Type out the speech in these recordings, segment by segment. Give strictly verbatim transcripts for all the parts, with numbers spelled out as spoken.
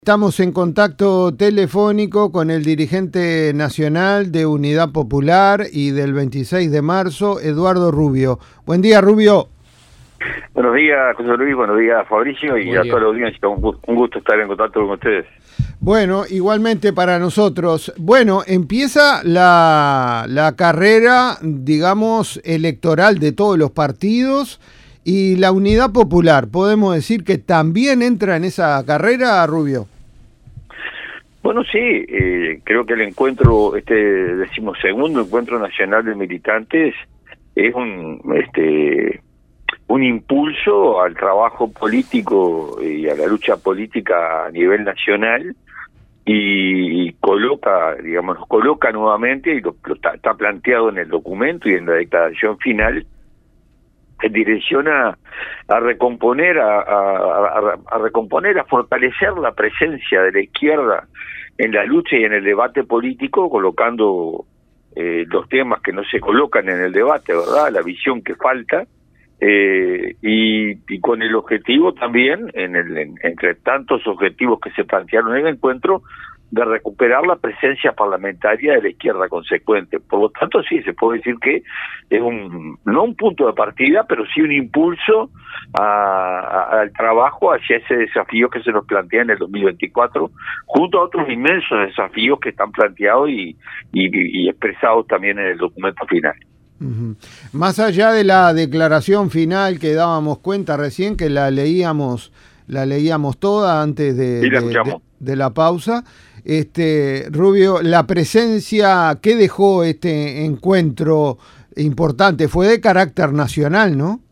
Estamos en contacto telefónico con el dirigente nacional de Unidad Popular y del veintiséis de marzo, Eduardo Rubio. Buen día, Rubio. Buenos días, José Luis, buenos días, Fabricio, y a toda la audiencia. Un gusto, un gusto estar en contacto con ustedes. Bueno, igualmente para nosotros. Bueno, empieza la, la carrera, digamos, electoral de todos los partidos y la Unidad Popular. ¿Podemos decir que también entra en esa carrera, Rubio? Bueno, sí, eh, creo que el encuentro, este decimosegundo encuentro nacional de militantes, es un este un impulso al trabajo político y a la lucha política a nivel nacional, y coloca, digamos, nos coloca nuevamente, y lo, lo está, está planteado en el documento y en la declaración final, en dirección a, a recomponer, a, a, a recomponer, a fortalecer la presencia de la izquierda en la lucha y en el debate político, colocando eh, los temas que no se colocan en el debate, ¿verdad? La visión que falta, eh, y, y con el objetivo también, en el, en, entre tantos objetivos que se plantearon en el encuentro, de recuperar la presencia parlamentaria de la izquierda consecuente. Por lo tanto, sí, se puede decir que es un no un punto de partida, pero sí un impulso a, a, al trabajo hacia ese desafío que se nos plantea en el dos mil veinticuatro, junto a otros inmensos desafíos que están planteados y, y, y expresados también en el documento final. Uh-huh. Más allá de la declaración final que dábamos cuenta recién, que la leíamos, la leíamos toda antes de, sí, la de, de, de la pausa, este Rubio, la presencia que dejó este encuentro importante fue de carácter nacional, ¿no?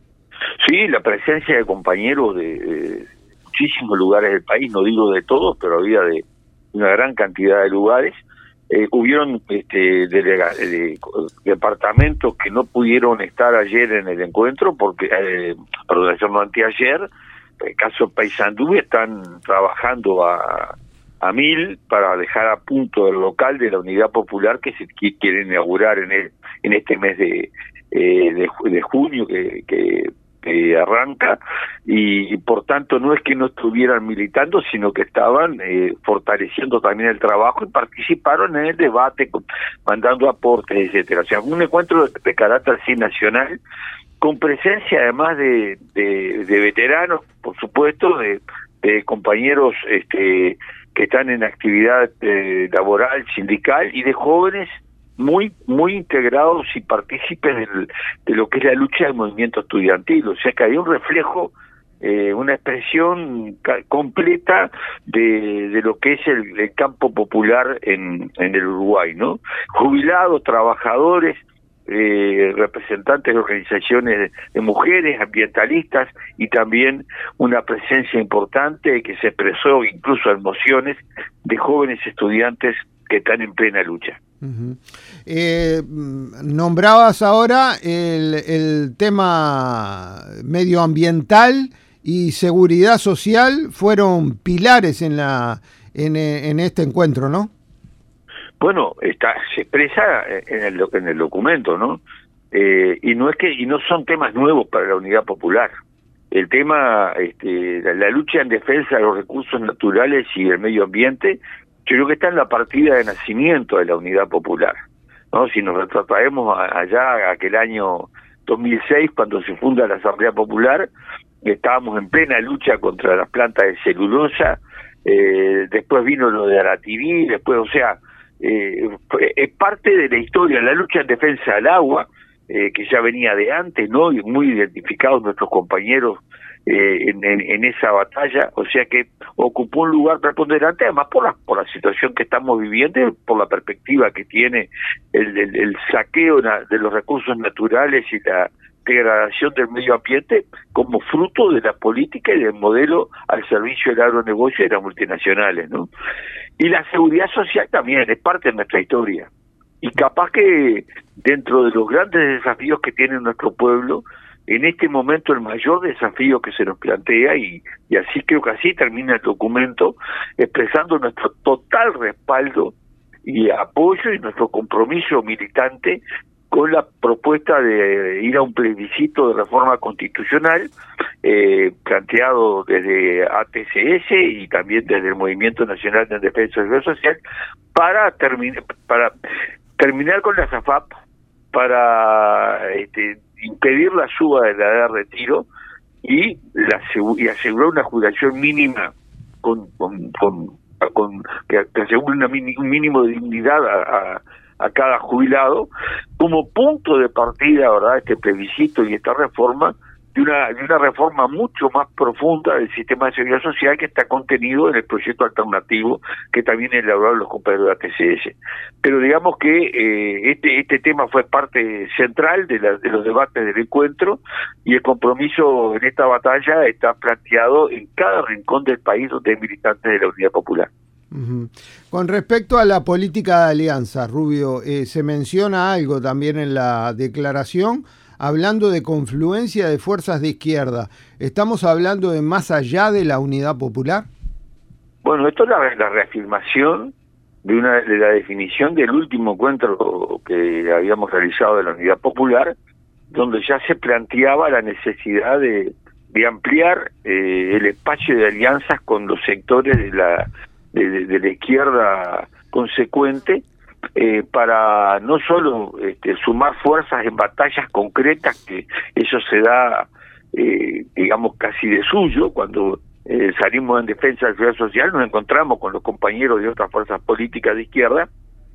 Sí, la presencia de compañeros de, de muchísimos lugares del país, no digo de todos, pero había de una gran cantidad de lugares. Eh, hubieron este, delega, de, departamentos que no pudieron estar ayer en el encuentro, porque, eh, perdón, ayer no anteayer. El caso Paysandú están trabajando a, a mil para dejar a punto el local de la Unidad Popular que se que quiere inaugurar en el, en este mes de, eh, de, de junio que, que, que arranca, y, y por tanto no es que no estuvieran militando, sino que estaban eh, fortaleciendo también el trabajo y participaron en el debate, con, mandando aportes, etcétera. O sea, un encuentro de, de carácter sí nacional, con presencia además de, de, de veteranos, por supuesto, de, de compañeros este, que están en actividad eh, laboral, sindical, y de jóvenes muy muy integrados y partícipes del, de lo que es la lucha del movimiento estudiantil. O sea que hay un reflejo, eh, una expresión completa de, de lo que es el, el campo popular en, en el Uruguay, ¿no? Jubilados, trabajadores, Eh, representantes de organizaciones de, de mujeres, ambientalistas, y también una presencia importante que se expresó incluso en mociones de jóvenes estudiantes que están en plena lucha. Uh-huh. Eh, nombrabas ahora el, el tema medioambiental y seguridad social, fueron pilares en la en, en este encuentro, ¿no? Bueno, está, se expresa en el, en el documento, ¿no? Eh, y no es que y no son temas nuevos para la Unidad Popular. El tema, este, la, la lucha en defensa de los recursos naturales y el medio ambiente, yo creo que está en la partida de nacimiento de la Unidad Popular, ¿no? Si nos retrotraemos allá a aquel año dos mil seis, cuando se funda la Asamblea Popular, estábamos en plena lucha contra las plantas de celulosa, eh, después vino lo de Arativí, después, o sea, Eh, es parte de la historia, la lucha en defensa del agua, eh, que ya venía de antes, ¿no? Y muy identificados nuestros compañeros eh, en, en, en esa batalla, o sea que ocupó un lugar preponderante, además por la, por la situación que estamos viviendo, por la perspectiva que tiene el, el, el saqueo de los recursos naturales y la degradación del medio ambiente como fruto de la política y del modelo al servicio del agronegocio y de las multinacionales, ¿no? Y la seguridad social también es parte de nuestra historia. Y capaz que dentro de los grandes desafíos que tiene nuestro pueblo, en este momento el mayor desafío que se nos plantea, y, y así creo que así termina el documento, expresando nuestro total respaldo y apoyo y nuestro compromiso militante con la propuesta de ir a un plebiscito de reforma constitucional eh, planteado desde A T C S y también desde el Movimiento Nacional de Defensa del Seguridad Social para terminar para terminar con la SAFAP, para este, impedir la suba de la edad de retiro y, la, y asegurar una jubilación mínima con, con, con, con que, que asegure una, un mínimo de dignidad a, a a cada jubilado, como punto de partida, ¿verdad?, este plebiscito y esta reforma, de una, de una reforma mucho más profunda del sistema de seguridad social que está contenido en el proyecto alternativo que también elaboraron los compañeros de A T C S. Pero digamos que eh, este, este tema fue parte central de, la, de los debates del encuentro, y el compromiso en esta batalla está planteado en cada rincón del país donde hay militantes de la Unidad Popular. Uh-huh. Con respecto a la política de alianza, Rubio, eh, se menciona algo también en la declaración, hablando de confluencia de fuerzas de izquierda. ¿Estamos hablando de más allá de la Unidad Popular? Bueno, esto es la, la reafirmación de una de la definición del último encuentro que habíamos realizado de la Unidad Popular, donde ya se planteaba la necesidad de, de ampliar eh, el espacio de alianzas con los sectores de la De, de, de la izquierda consecuente, eh, para no solo este, sumar fuerzas en batallas concretas, que eso se da, eh, digamos, casi de suyo, cuando eh, salimos en defensa de la seguridad social, nos encontramos con los compañeros de otras fuerzas políticas de izquierda,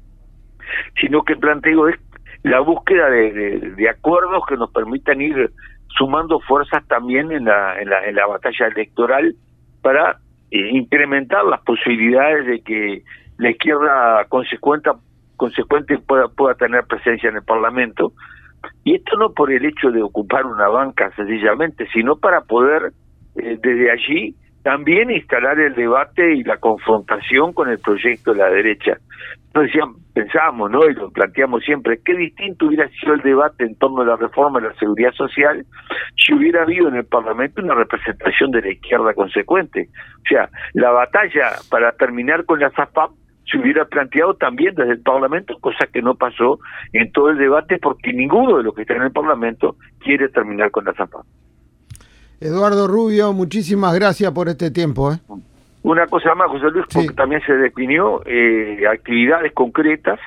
sino que el planteo es la búsqueda de, de, de acuerdos que nos permitan ir sumando fuerzas también en la, en la, en la batalla electoral para Eh, incrementar las posibilidades de que la izquierda consecuente, consecuente pueda, pueda tener presencia en el Parlamento, y esto no por el hecho de ocupar una banca sencillamente, sino para poder eh, desde allí también instalar el debate y la confrontación con el proyecto de la derecha. Entonces pensábamos, ¿no?, y lo planteamos siempre, qué distinto hubiera sido el debate en torno a la reforma de la seguridad social si hubiera habido en el Parlamento una representación de la izquierda consecuente. O sea, la batalla para terminar con la SAFAP se hubiera planteado también desde el Parlamento, cosa que no pasó en todo el debate, porque ninguno de los que están en el Parlamento quiere terminar con la SAFAP. Eduardo Rubio, muchísimas gracias por este tiempo, ¿eh? Una cosa más, José Luis, porque sí, también se definió eh, actividades concretas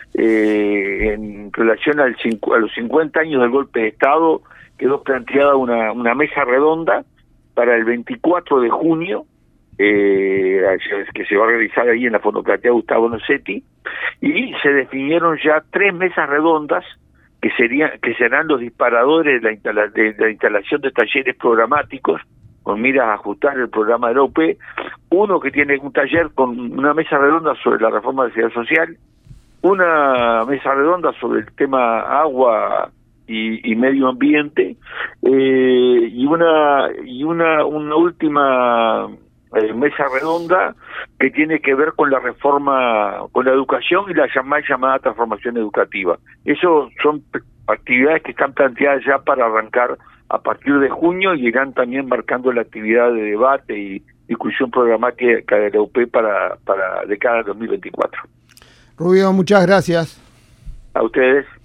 eh, en relación al cincu a los cincuenta años del golpe de Estado. Quedó planteada una, una mesa redonda para el veinticuatro de junio, eh, que se va a realizar ahí en la Fondoplatea Gustavo Nocetti, y se definieron ya tres mesas redondas que serían que serán los disparadores de la, instala de, de la instalación de talleres programáticos con miras a ajustar el programa de la U P. Uno que tiene un taller con una mesa redonda sobre la reforma de la seguridad social, una mesa redonda sobre el tema agua y, y medio ambiente, eh, y una y una una última eh, mesa redonda que tiene que ver con la reforma, con la educación y la llamada, llamada transformación educativa. Eso son actividades que están planteadas ya para arrancar a partir de junio, y irán también marcando la actividad de debate y discusión programática de la U P para, para de cara a dos mil veinticuatro. Rubio, muchas gracias. A ustedes.